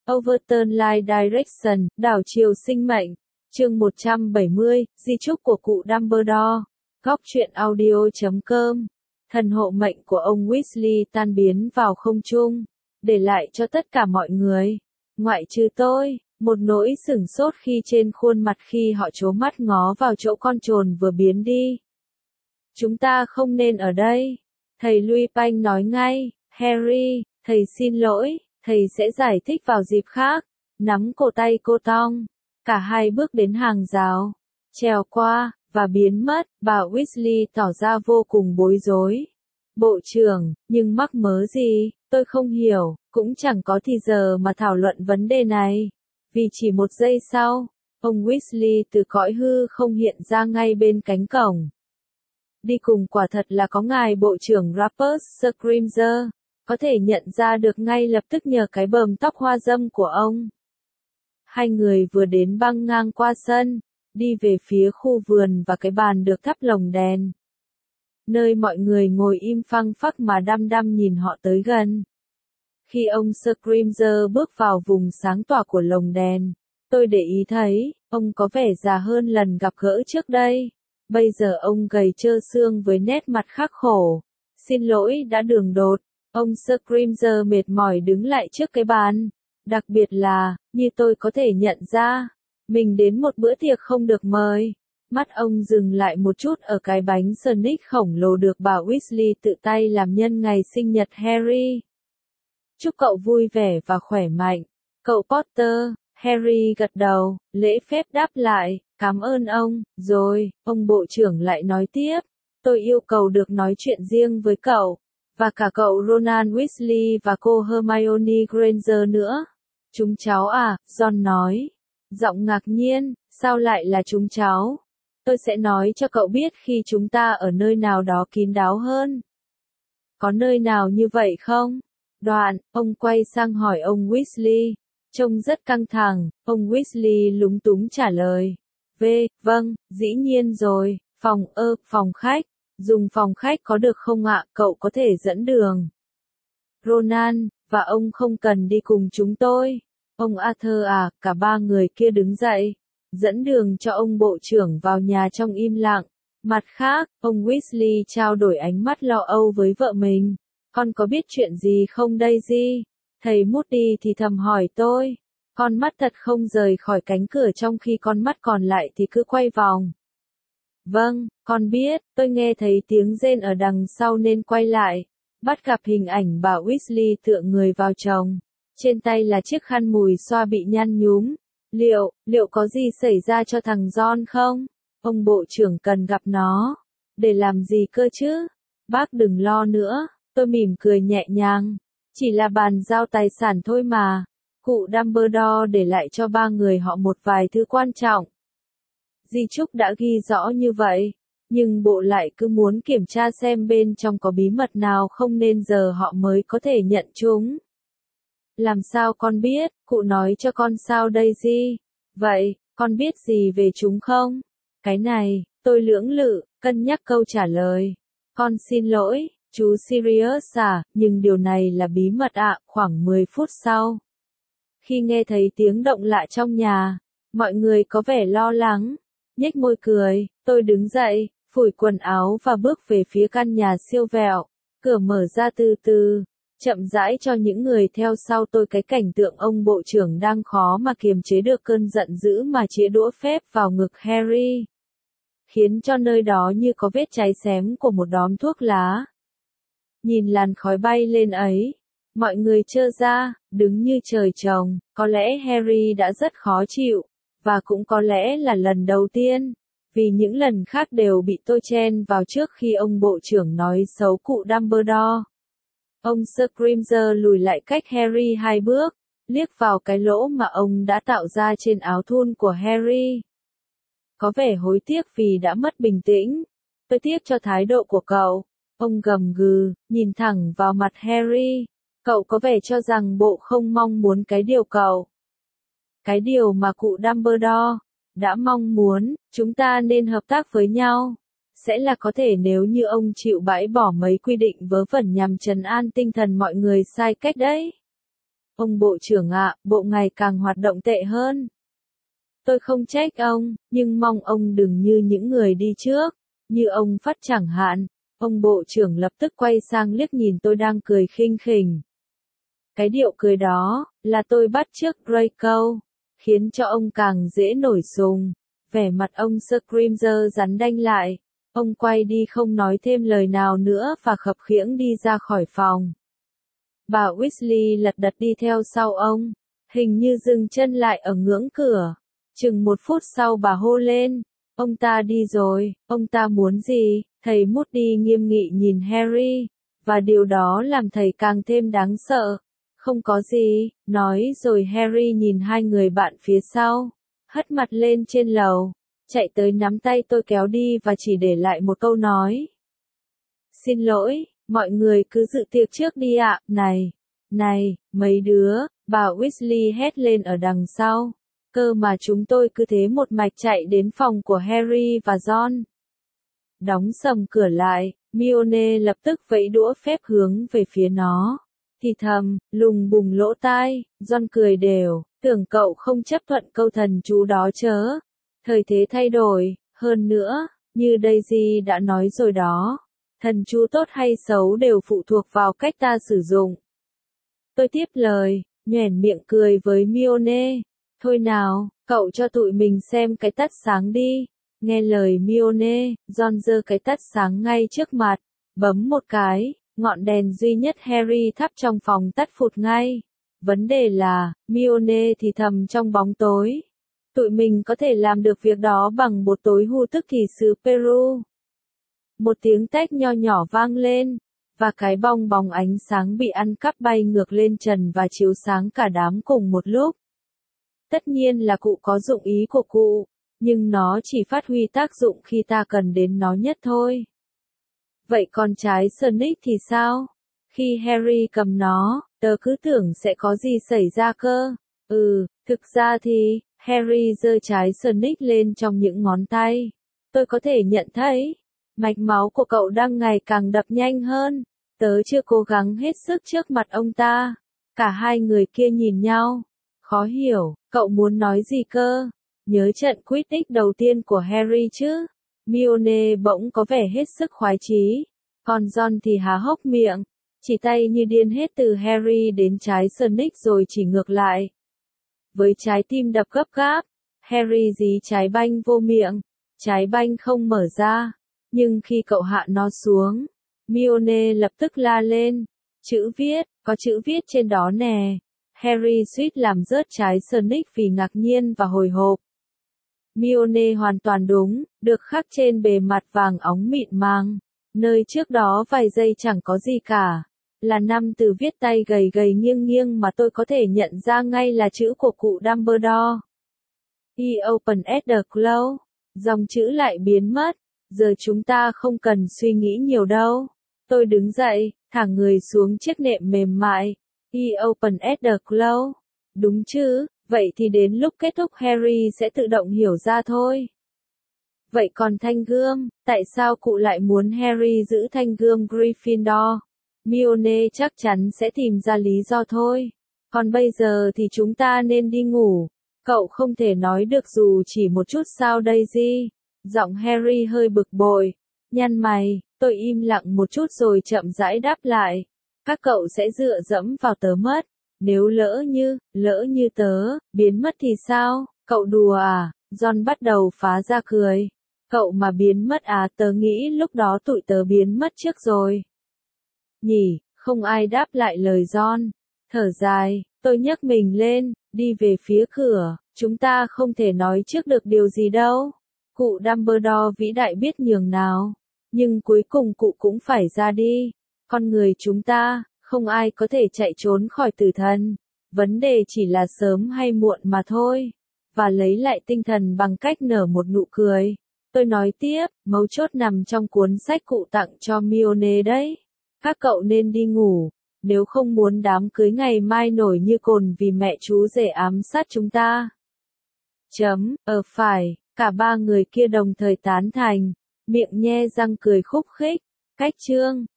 Overturn Life Direction, đảo chiều sinh mệnh. Chương 170, di chúc của cụ Dumbledore. Góc truyện audio.com. Thần hộ mệnh của ông Weasley tan biến vào không trung, để lại cho tất cả mọi người, ngoại trừ tôi, một nỗi sửng sốt khi trên khuôn mặt khi họ trố mắt ngó vào chỗ con trồn vừa biến đi. Chúng ta không nên ở đây. Thầy Lupin nói ngay, Harry, thầy xin lỗi, thầy sẽ giải thích vào dịp khác. Nắm cổ tay cô Tom, cả hai bước đến hàng rào, trèo qua, và biến mất. Bà Weasley tỏ ra vô cùng bối rối. Bộ trưởng, nhưng mắc mớ gì, tôi không hiểu, cũng chẳng có thì giờ mà thảo luận vấn đề này. Vì chỉ một giây sau, ông Weasley từ cõi hư không hiện ra ngay bên cánh cổng. Đi cùng quả thật là có ngài bộ trưởng Rumpus Scrimger, có thể nhận ra được ngay lập tức nhờ cái bờm tóc hoa dâm của ông. Hai người vừa đến băng ngang qua sân, đi về phía khu vườn và cái bàn được thắp lồng đèn, nơi mọi người ngồi im phăng phắc mà đăm đăm nhìn họ tới gần. Khi ông Scrimger bước vào vùng sáng tỏa của lồng đèn, tôi để ý thấy, ông có vẻ già hơn lần gặp gỡ trước đây. Bây giờ ông gầy trơ xương với nét mặt khắc khổ. Xin lỗi đã đường đột. Ông Scrimger mệt mỏi đứng lại trước cái bàn. Đặc biệt là, như tôi có thể nhận ra, mình đến một bữa tiệc không được mời. Mắt ông dừng lại một chút ở cái bánh Snick khổng lồ được bà Weasley tự tay làm nhân ngày sinh nhật Harry. Chúc cậu vui vẻ và khỏe mạnh, cậu Potter. Harry gật đầu, lễ phép đáp lại, cảm ơn ông. Rồi, ông bộ trưởng lại nói tiếp, tôi yêu cầu được nói chuyện riêng với cậu, và cả cậu Ronald Weasley và cô Hermione Granger nữa. Chúng cháu à, Ron nói, giọng ngạc nhiên, sao lại là chúng cháu? Tôi sẽ nói cho cậu biết khi chúng ta ở nơi nào đó kín đáo hơn. Có nơi nào như vậy không? Đoạn, ông quay sang hỏi ông Weasley. Trông rất căng thẳng, ông Weasley lúng túng trả lời. Vâng, dĩ nhiên rồi, phòng khách. Dùng phòng khách có được không ạ, cậu có thể dẫn đường. Ronald, và ông không cần đi cùng chúng tôi. Ông Arthur à, cả ba người kia đứng dậy, dẫn đường cho ông bộ trưởng vào nhà trong im lặng. Mặt khác, ông Weasley trao đổi ánh mắt lo âu với vợ mình. Con có biết chuyện gì không Daisy? Thầy Moody thì thầm hỏi tôi. Con mắt thật không rời khỏi cánh cửa trong khi con mắt còn lại thì cứ quay vòng. Vâng, con biết, tôi nghe thấy tiếng rên ở đằng sau nên quay lại. Bắt gặp hình ảnh bà Weasley tựa người vào chồng. Trên tay là chiếc khăn mùi xoa bị nhăn nhúm. Liệu có gì xảy ra cho thằng John không? Ông bộ trưởng cần gặp nó. Để làm gì cơ chứ? Bác đừng lo nữa, tôi mỉm cười nhẹ nhàng. Chỉ là bàn giao tài sản thôi mà. Cụ Dumbledore để lại cho ba người họ một vài thứ quan trọng. Di chúc đã ghi rõ như vậy, nhưng bộ lại cứ muốn kiểm tra xem bên trong có bí mật nào không nên giờ họ mới có thể nhận chúng. Làm sao con biết, cụ nói cho con sao Daisy? Vậy, con biết gì về chúng không? Cái này, tôi lưỡng lự, cân nhắc câu trả lời. Con xin lỗi, chú Sirius à, nhưng điều này là bí mật ạ. Khoảng 10 phút sau, khi nghe thấy tiếng động lạ trong nhà, mọi người có vẻ lo lắng. Nhếch môi cười, tôi đứng dậy, phủi quần áo và bước về phía căn nhà siêu vẹo. Cửa mở ra từ từ, chậm rãi cho những người theo sau tôi cái cảnh tượng ông bộ trưởng đang khó mà kiềm chế được cơn giận dữ mà chĩa đũa phép vào ngực Harry, khiến cho nơi đó như có vết cháy xém của một đóm thuốc lá. Nhìn làn khói bay lên ấy, mọi người trơ ra, đứng như trời trồng. Có lẽ Harry đã rất khó chịu, và cũng có lẽ là lần đầu tiên, vì những lần khác đều bị tôi chen vào trước khi ông bộ trưởng nói xấu cụ Dumbledore. Ông Scrimger lùi lại cách Harry 2 bước, liếc vào cái lỗ mà ông đã tạo ra trên áo thun của Harry. Có vẻ hối tiếc vì đã mất bình tĩnh. Tôi tiếc cho thái độ của cậu. Ông gầm gừ, nhìn thẳng vào mặt Harry. Cậu có vẻ cho rằng bộ không mong muốn cái điều mà cụ Dumbledore đã mong muốn. Chúng ta nên hợp tác với nhau. Sẽ là có thể nếu như ông chịu bãi bỏ mấy quy định vớ vẩn nhằm trấn an tinh thần mọi người sai cách đấy. Ông bộ trưởng ạ, bộ ngày càng hoạt động tệ hơn. Tôi không trách ông, nhưng mong ông đừng như những người đi trước, như ông Phát chẳng hạn. Ông bộ trưởng lập tức quay sang liếc nhìn tôi đang cười khinh khỉnh. Cái điệu cười đó, là tôi bắt chước Draco, khiến cho ông càng dễ nổi sùng. Vẻ mặt ông Scrimger rắn đanh lại. Ông quay đi không nói thêm lời nào nữa và khập khiễng đi ra khỏi phòng. Bà Weasley lật đật đi theo sau ông, hình như dừng chân lại ở ngưỡng cửa. Chừng 1 phút sau bà hô lên, ông ta đi rồi, ông ta muốn gì? Thầy Moody nghiêm nghị nhìn Harry, và điều đó làm thầy càng thêm đáng sợ. Không có gì, nói rồi Harry nhìn hai người bạn phía sau, hất mặt lên trên lầu, chạy tới nắm tay tôi kéo đi và chỉ để lại một câu nói. Xin lỗi, mọi người cứ dự tiệc trước đi ạ. Này, mấy đứa, bà Weasley hét lên ở đằng sau. Cơ mà chúng tôi cứ thế một mạch chạy đến phòng của Harry và Ron. Đóng sầm cửa lại, Hermione lập tức vẫy đũa phép hướng về phía nó. Thì thầm, lùng bùng lỗ tai, Ron cười đều, tưởng cậu không chấp thuận câu thần chú đó chớ. Thời thế thay đổi, hơn nữa, như Daisy đã nói rồi đó, thần chú tốt hay xấu đều phụ thuộc vào cách ta sử dụng. Tôi tiếp lời, nhoẻn miệng cười với Hermione. Thôi nào, cậu cho tụi mình xem cái tắt sáng đi. Nghe lời Hermione, Ron giơ cái tắt sáng ngay trước mặt, bấm một cái, ngọn đèn duy nhất Harry thắp trong phòng tắt phụt ngay. Vấn đề là, Hermione thì thầm trong bóng tối. Tụi mình có thể làm được việc đó bằng bột tối hu tức thì xứ Peru. Một tiếng tách nho nhỏ vang lên, và cái bong bóng ánh sáng bị ăn cắp bay ngược lên trần và chiếu sáng cả đám cùng một lúc. Tất nhiên là cụ có dụng ý của cụ, nhưng nó chỉ phát huy tác dụng khi ta cần đến nó nhất thôi. Vậy con trái Sonic thì sao? Khi Harry cầm nó, tớ cứ tưởng sẽ có gì xảy ra cơ. Thực ra thì, Harry giơ trái Sonic lên trong những ngón tay. Tôi có thể nhận thấy, mạch máu của cậu đang ngày càng đập nhanh hơn. Tớ chưa cố gắng hết sức trước mặt ông ta. Cả hai người kia nhìn nhau. Khó hiểu, cậu muốn nói gì cơ? Nhớ trận Quidditch đầu tiên của Harry chứ? Hermione bỗng có vẻ hết sức khoái chí. Còn Ron thì há hốc miệng, chỉ tay như điên hết từ Harry đến trái Sonic rồi chỉ ngược lại. Với trái tim đập gấp gáp, Harry dí trái banh vô miệng. Trái banh không mở ra, nhưng khi cậu hạ nó xuống, Hermione lập tức la lên. Chữ viết, có chữ viết trên đó nè. Harry suýt làm rớt trái Sonic vì ngạc nhiên và hồi hộp. Hermione hoàn toàn đúng, được khắc trên bề mặt vàng óng mịn màng, nơi trước đó vài giây chẳng có gì cả. Là 5 từ viết tay gầy gầy nghiêng nghiêng mà tôi có thể nhận ra ngay là chữ của cụ Dumbledore. He opened at the claw. Dòng chữ lại biến mất. Giờ chúng ta không cần suy nghĩ nhiều đâu. Tôi đứng dậy, thả người xuống chiếc nệm mềm mại. He opened at the claw. Đúng chứ, vậy thì đến lúc kết thúc Harry sẽ tự động hiểu ra thôi. Vậy còn thanh gươm, tại sao cụ lại muốn Harry giữ thanh gươm Gryffindor? Hermione chắc chắn sẽ tìm ra lý do thôi. Còn bây giờ thì chúng ta nên đi ngủ. Cậu không thể nói được dù chỉ một chút sao Daisy? Giọng Harry hơi bực bội. Nhăn mày, tôi im lặng một chút rồi chậm rãi đáp lại. Các cậu sẽ dựa dẫm vào tớ mất. Nếu lỡ như tớ, biến mất thì sao? Cậu đùa à? Ron bắt đầu phá ra cười. Cậu mà biến mất à? Tớ nghĩ lúc đó tụi tớ biến mất trước rồi. Nhỉ, không ai đáp lại lời Ron. Thở dài, tôi nhấc mình lên, đi về phía cửa. Chúng ta không thể nói trước được điều gì đâu. Cụ Dumbledore vĩ đại biết nhường nào. Nhưng cuối cùng cụ cũng phải ra đi. Con người chúng ta, không ai có thể chạy trốn khỏi tử thần. Vấn đề chỉ là sớm hay muộn mà thôi. Và lấy lại tinh thần bằng cách nở một nụ cười. Tôi nói tiếp, mấu chốt nằm trong cuốn sách cụ tặng cho Hermione đấy. Các cậu nên đi ngủ, nếu không muốn đám cưới ngày mai nổi như cồn vì mẹ chú rể ám sát chúng ta. Phải, cả ba người kia đồng thời tán thành, miệng nhe răng cười khúc khích. Cách chương